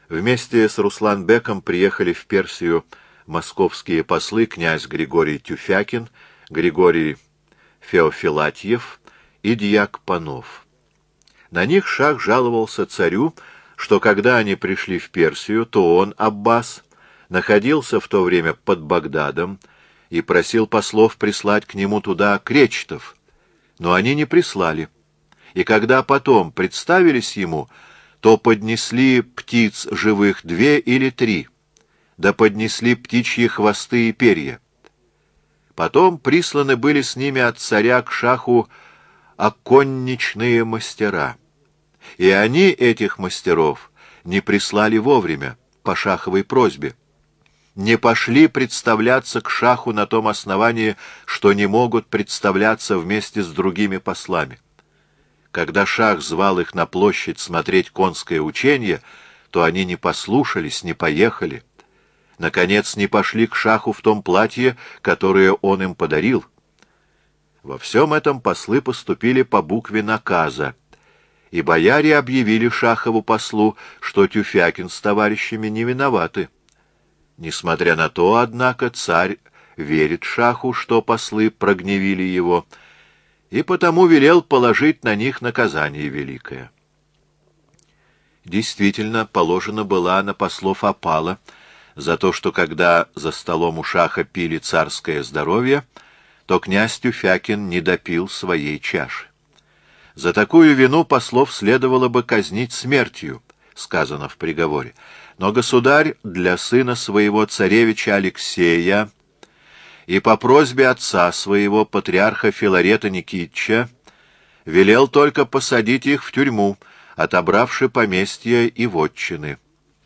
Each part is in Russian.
Вместе с Руслан-беком приехали в Персию московские послы князь Григорий Тюфякин, Григорий Феофилатьев и дьяк Панов. На них шах жаловался царю, что когда они пришли в Персию, то он, Аббас, находился в то время под Багдадом и просил послов прислать к нему туда кречетов, но они не прислали. И когда потом представились ему, то поднесли птиц живых 2 или 3, да поднесли птичьи хвосты и перья. Потом присланы были с ними от царя к шаху оконничные мастера, и они этих мастеров не прислали вовремя, по шаховой просьбе. Не пошли представляться к шаху на том основании, что не могут представляться вместе с другими послами. Когда шах звал их на площадь смотреть конское учение, то они не послушались, не поехали. Наконец, не пошли к шаху в том платье, которое он им подарил. Во всем этом послы поступили по букве наказа, и бояре объявили шахову послу, что Тюфякин с товарищами не виноваты. Несмотря на то, однако, царь верит шаху, что послы прогневили его, и потому велел положить на них наказание великое. Действительно, положена была на послов опала за то, что когда за столом у шаха пили царское здоровье, то князь Тюфякин не допил своей чаши. За такую вину послов следовало бы казнить смертью, сказано в приговоре. Но государь для сына своего царевича Алексея и по просьбе отца своего, патриарха Филарета Никитича, велел только посадить их в тюрьму, отобравши поместья и вотчины.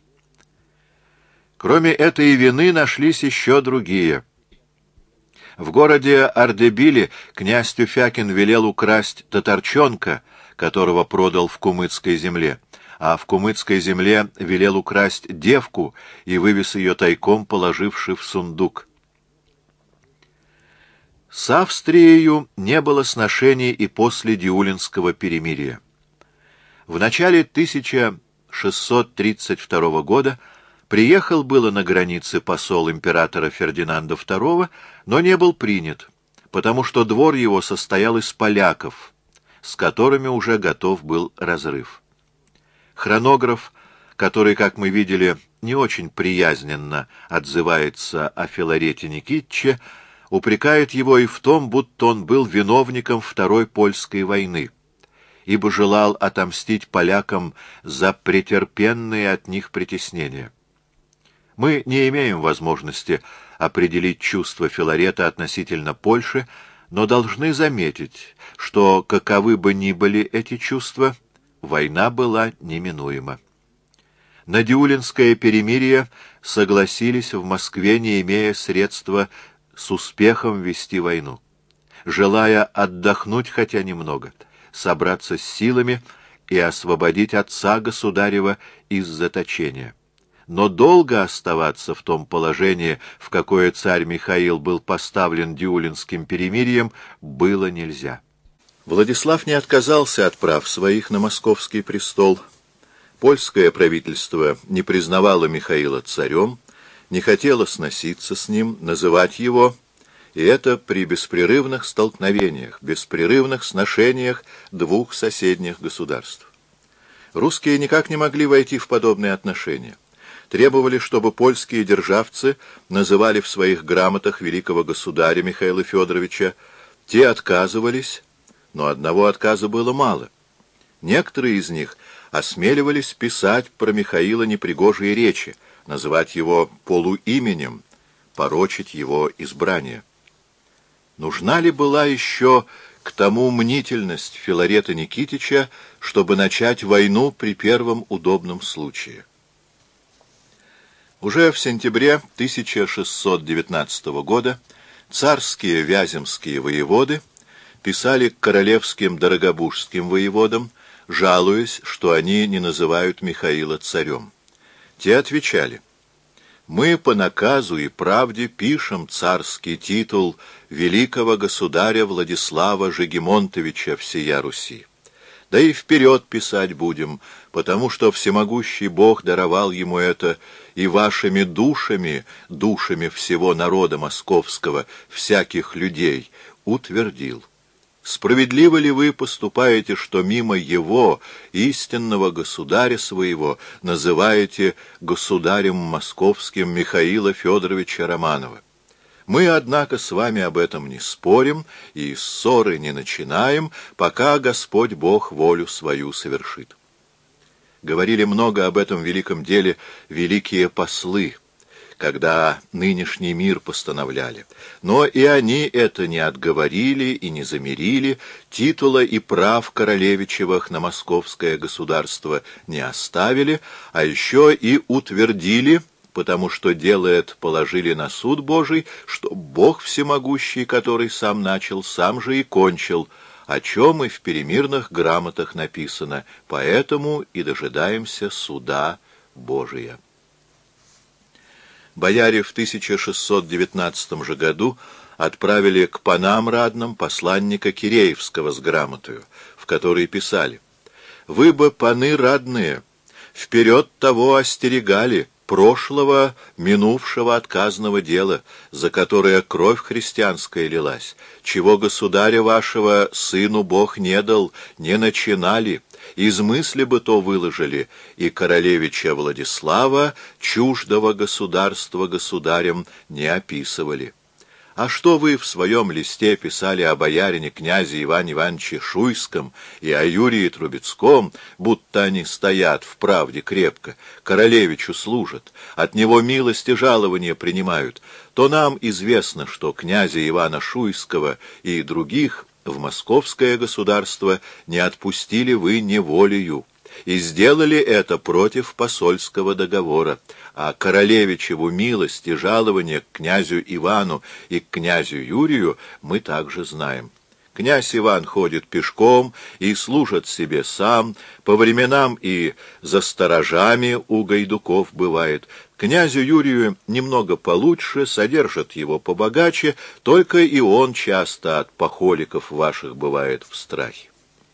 Кроме этой вины нашлись еще другие. В городе Ардебиле князь Тюфякин велел украсть татарчонка, которого продал в кумыцкой земле, а в кумыцкой земле велел украсть девку и вывез ее тайком, положивши в сундук. С Австрией не было сношений и после Диулинского перемирия. В начале 1632 года приехал было на границе посол императора Фердинанда II, но не был принят, потому что двор его состоял из поляков, с которыми уже готов был разрыв. Хронограф, который, как мы видели, не очень приязненно отзывается о Филарете Никитиче, упрекает его и в том, будто он был виновником Второй Польской войны, ибо желал отомстить полякам за претерпенные от них притеснения. Мы не имеем возможности определить чувства Филарета относительно Польши, но должны заметить, что, каковы бы ни были эти чувства, война была неминуема. На Диулинское перемирие согласились в Москве, не имея средства с успехом вести войну. Желая отдохнуть хотя немного, собраться с силами и освободить отца государева из заточения. Но долго оставаться в том положении, в какое царь Михаил был поставлен Диулинским перемирием, было нельзя. Владислав не отказался от прав своих на московский престол. Польское правительство не признавало Михаила царем, не хотело сноситься с ним, называть его, и это при беспрерывных столкновениях, беспрерывных сношениях двух соседних государств. Русские никак не могли войти в подобные отношения. Требовали, чтобы польские державцы называли в своих грамотах великого государя Михаила Федоровича. Те отказывались, но одного отказа было мало. Некоторые из них осмеливались писать про Михаила непригожие речи, называть его полуименем, порочить его избрание. Нужна ли была еще к тому мнительность Филарета Никитича, чтобы начать войну при первом удобном случае? Уже в сентябре 1619 года царские вяземские воеводы писали к королевским дорогобужским воеводам, жалуясь, что они не называют Михаила царем. Те отвечали: «Мы по наказу и правде пишем царский титул великого государя Владислава Жегемонтовича всея Руси. Да и вперед писать будем, потому что всемогущий Бог даровал ему это, и вашими душами, душами всего народа московского, всяких людей, утвердил. Справедливо ли вы поступаете, что мимо его, истинного государя своего, называете государем московским Михаила Федоровича Романова? Мы, однако, с вами об этом не спорим и ссоры не начинаем, пока Господь Бог волю свою совершит. Говорили много об этом великом деле великие послы, когда нынешний мир постановляли. Но и они это не отговорили и не замирили, титула и прав королевичевых на московское государство не оставили, а еще и утвердили, потому что делает положили на суд Божий, что Бог всемогущий, который сам начал, сам же и кончил, о чем и в перемирных грамотах написано, поэтому и дожидаемся суда Божия. Бояре в 1619 же году отправили к панам радным посланника Киреевского с грамотою, в которой писали: «Вы бы, паны радные, вперед того остерегали, прошлого, минувшего отказного дела, за которое кровь христианская лилась, чего государя вашего сыну Бог не дал, не начинали, из мысли бы то выложили, и королевича Владислава, чуждого государства государем, не описывали». А что вы в своем листе писали о боярине князе Иване Ивановиче Шуйском и о Юрии Трубецком, будто они стоят в правде крепко, королевичу служат, от него милость и жалование принимают, то нам известно, что князя Ивана Шуйского и других в московское государство не отпустили вы неволею, и сделали это против посольского договора, а королевичеву милость и жалование к князю Ивану и к князю Юрию мы также знаем. Князь Иван ходит пешком и служит себе сам, по временам и за сторожами у гайдуков бывает. Князю Юрию немного получше, содержат его побогаче, только и он часто от похоликов ваших бывает в страхе.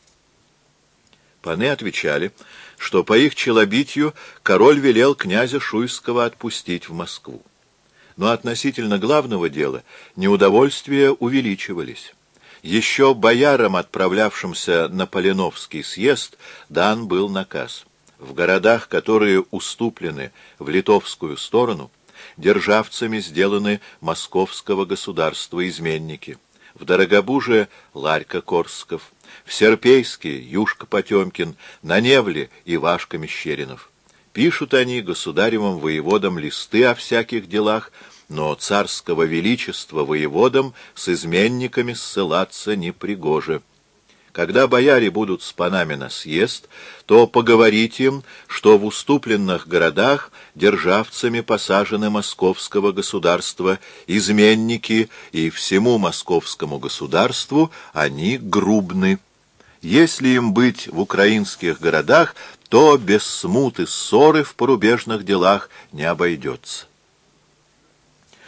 Паны отвечали, что по их челобитию король велел князя Шуйского отпустить в Москву. Но относительно главного дела неудовольствия увеличивались. Еще боярам, отправлявшимся на Поленовский съезд, дан был наказ: в городах, которые уступлены в литовскую сторону, державцами сделаны московского государства изменники. В Дорогобуже — Ларька Корсков, в Серпейске — Юшка Потемкин, на Невле — Ивашка Мещеринов. Пишут они государевым воеводам листы о всяких делах, но царского величества воеводам с изменниками ссылаться непригоже. Когда бояре будут с панами на съезд, то поговорите им, что в уступленных городах державцами посажены московского государства изменники, и всему московскому государству они грубны. Если им быть в украинских городах, то без смут и ссоры в порубежных делах не обойдется.